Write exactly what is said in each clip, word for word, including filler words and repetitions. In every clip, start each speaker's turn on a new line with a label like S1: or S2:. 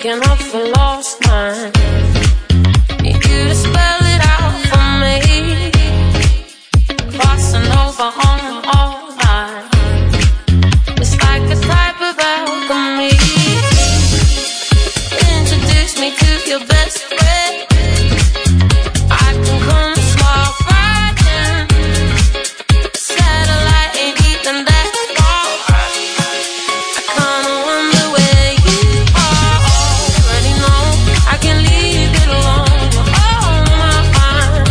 S1: making up for lost time. Need you to spell it out for me. Crossing over on all lines. It's like a type of alchemy. Introduce me to your best friend. I can come small right in. Satellite ain't even that far. I kinda wonder where you are. Already know I can leave it alone. You're on my mind.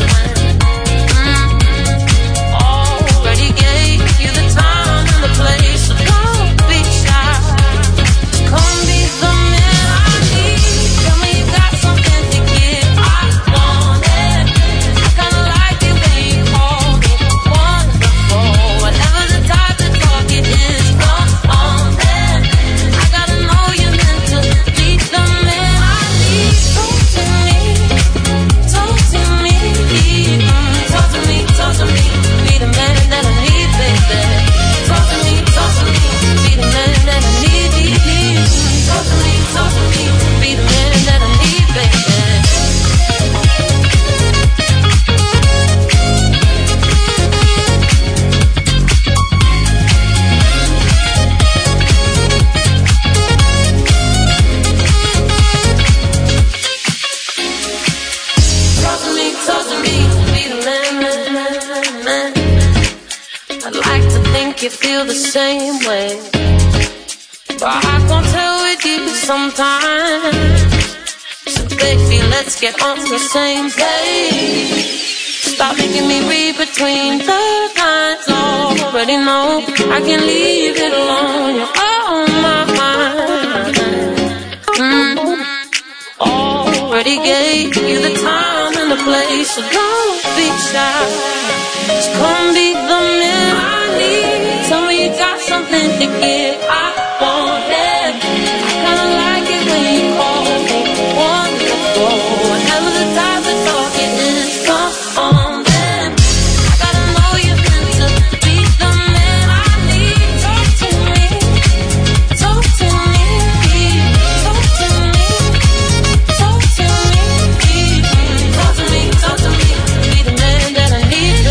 S1: Mm-hmm. Already gave you the time and the place, so don't be shy. Come be the man I need. Tell me you got something to give. I want it. I kinda like it when you call me wonderful. Whatever the type of talk it is, come on then. I gotta know you're meant to be the man I need. Talk to me, talk to me, mm, talk to me, talk to me. Be the man that I need, baby. Talk to me, talk to me. Be the man that I need, need, need. Talk to me, talk to me. Be the man that I need, baby. Talk to me, talk to me, be the man, man, man, man. I'd like to think you feel the same way, but I can't tell with you sometimes. So baby, let's get on the same page. Stop making me read between the lines. Already know I can leave it alone. You're on my mind. Mm-hmm. Already gave you the time and the place, so don't be shy. Just come be the man I need. Tell me you got something to give. I want it. I kinda like it when you call me wonderful. Whatever the type of talk it is, come on then. I gotta know you're meant to be the man I need. Talk to me, talk to me, talk to me. Talk to me, talk to me, talk to me. Be the man that I need.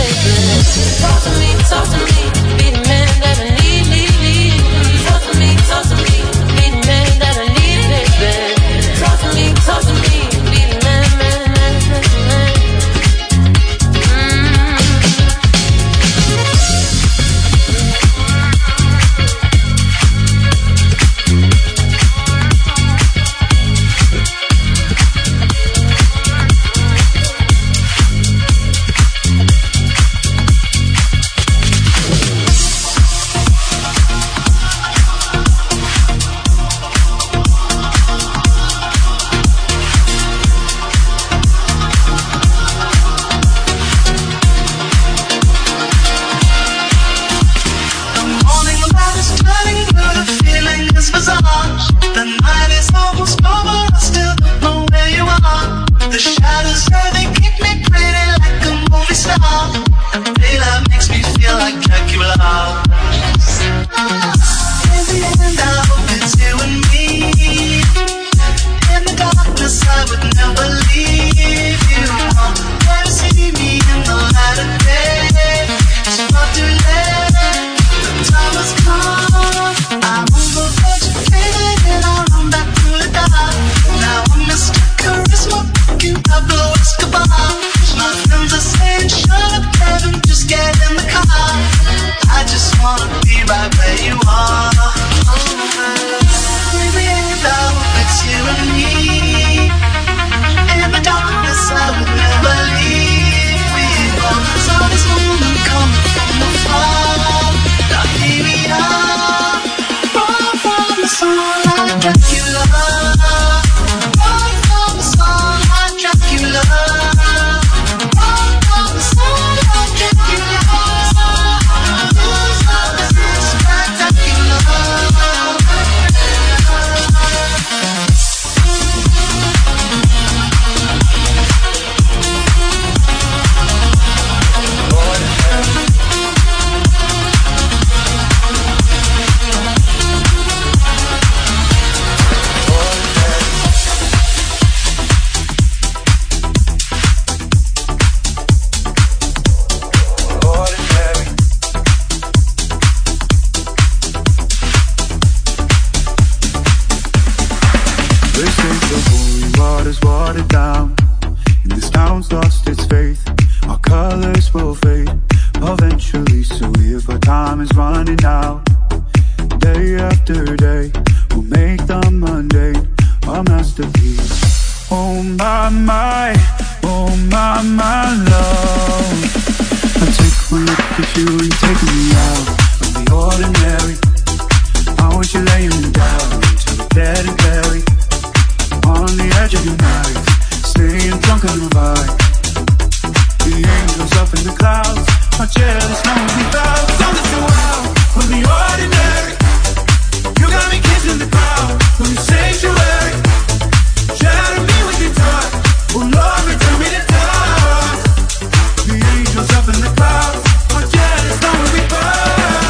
S2: Saturday will make the Monday a masterpiece. Oh my, my, oh my, my love. I take one look at you and take me out of the ordinary. I want you laying me down to the dead and buried on the edge of your knife, staying drunk on the vibe. The angels up in the clouds are jealous, knowing we found something so wild from the ordinary. You got me kissing the crowd from the sanctuary. Shadow me with your touch, oh Lord, return me to touch. The angels up in the clouds are jealous, knowing we found.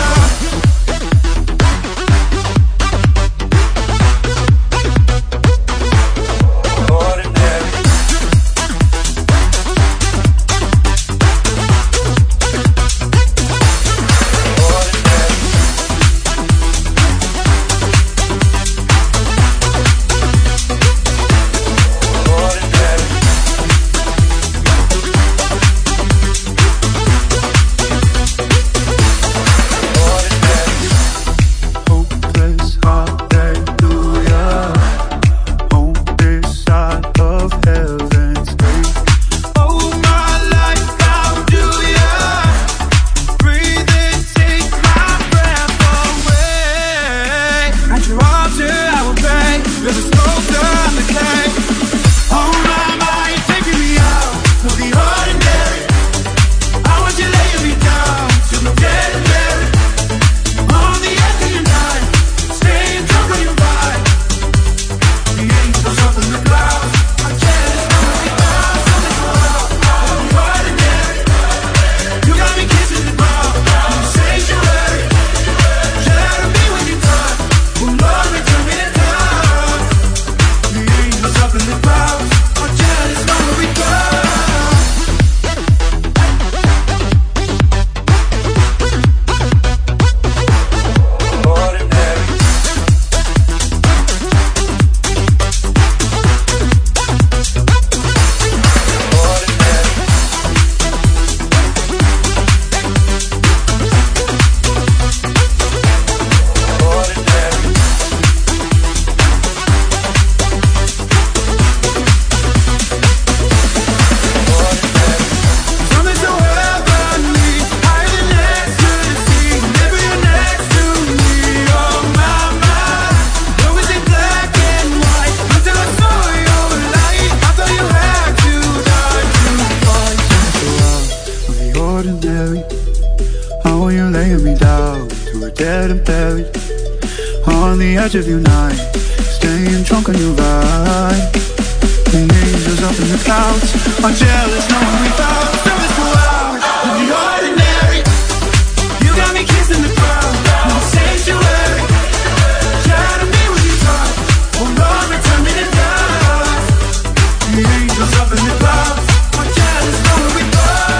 S2: Of your night, staying drunk on your vibe. The angels up in the clouds are jealous, knowing we found something so wild from the ordinary. You got me kissing the crowd in the sanctuary. Shadow me with your touch, oh Lord, return me to God. The angels up in the clouds are jealous, knowing we found.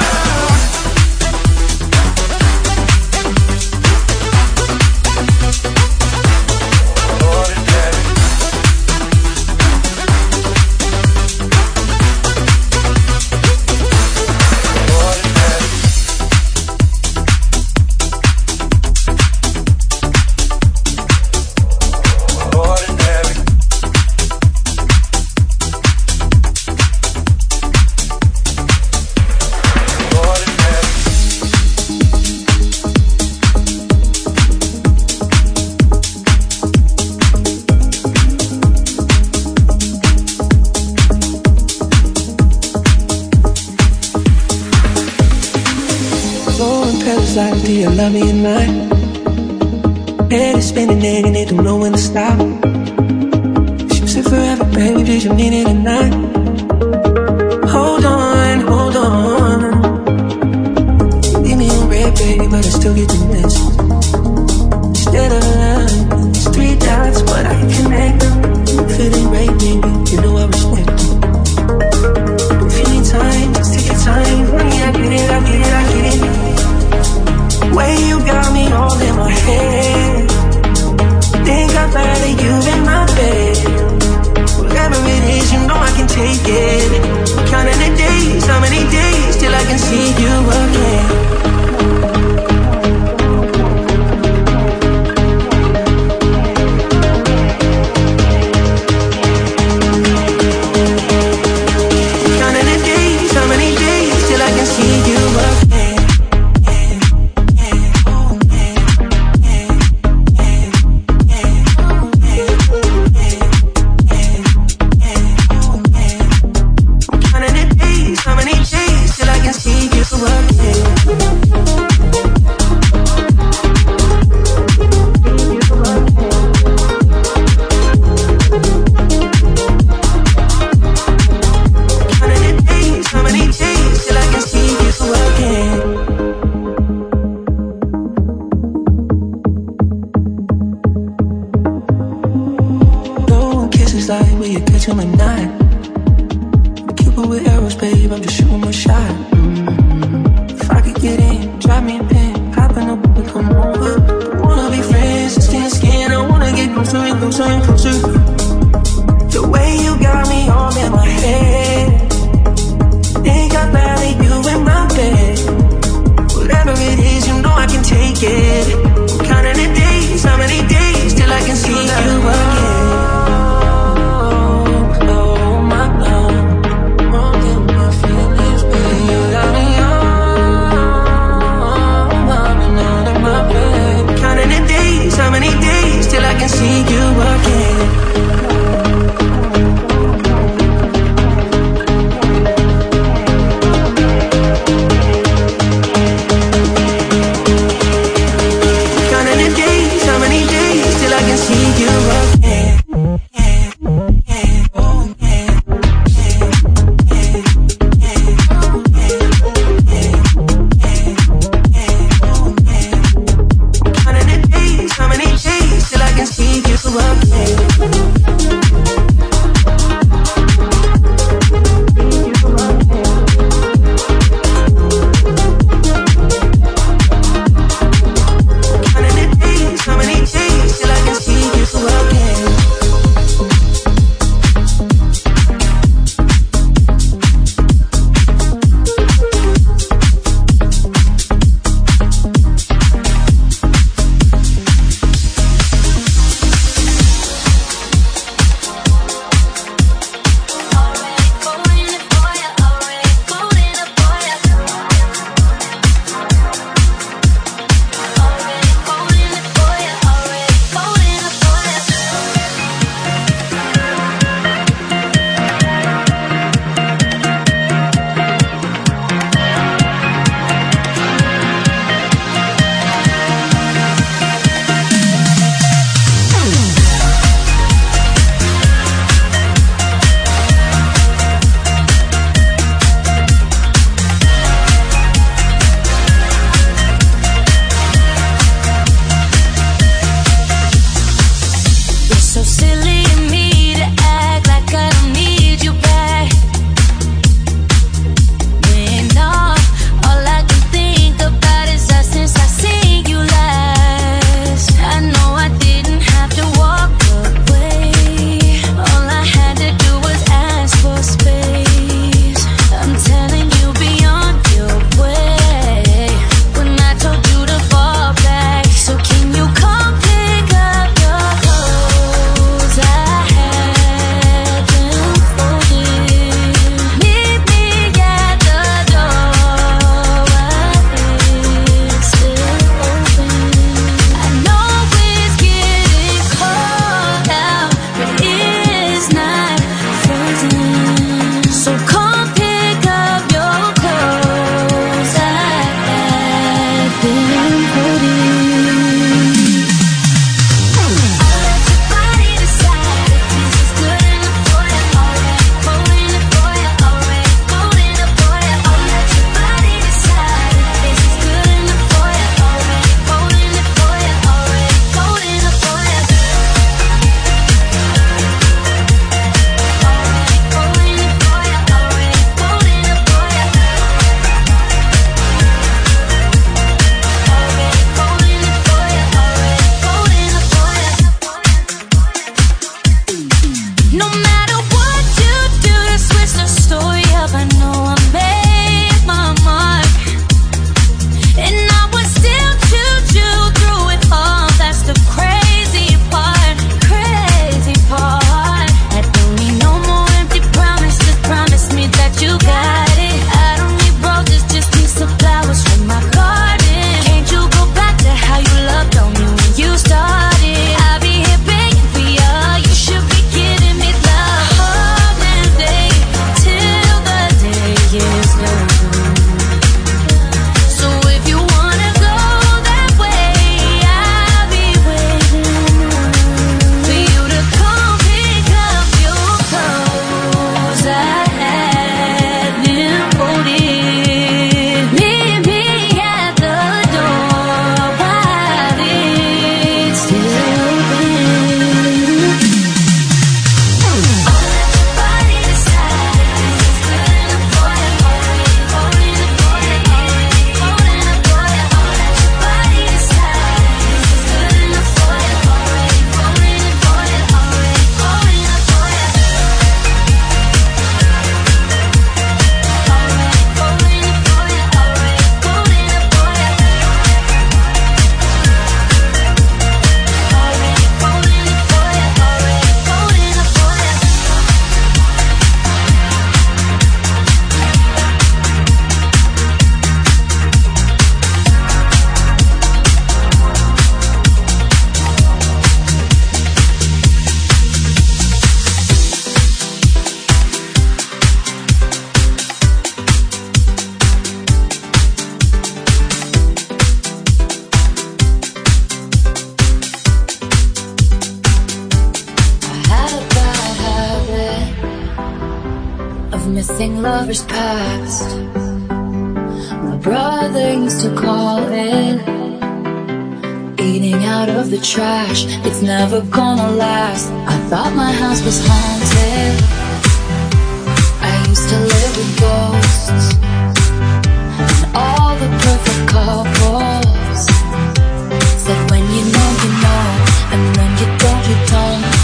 S3: Do you love me at night? Head is spinning and it don't know when to stop. She said forever, baby, did you mean it tonight? Hold on, hold on. Leave me on red, baby, but I still get the message. Instead of love, it's three dots, but I can connect them. Feeling right, baby, you know I respect it. If you need time, just take your time. Honey, I get it, I get it, I get it. Way you got me all in my head. Think I'd rather you in my bed. Whatever it is, you know I can take it. Counting the days, how many days till I can see you again. is like, will you catch him at night? Cupid with arrows, babe, I'm just shooting my shot. Mm-hmm. If I could get in, drop me a pin, hop in the boat, come over. I wanna be friends, skin to skin, I wanna get closer and closer and closer. The way you got me all in my head, think I'd rather you in my bed. Whatever it is, you know I can take it. I'm counting the days, how many days till I can see you again. How many days till I can see you again? Counting the days, how many days till I can see you again?
S1: So can you come pick up your clothes?
S4: missing lovers past. My brother used to call it eating out of the trash. It's never gonna last. I thought my house was haunted. I used to live with ghosts and all the perfect couples said when you know you know, and when you don't you don't.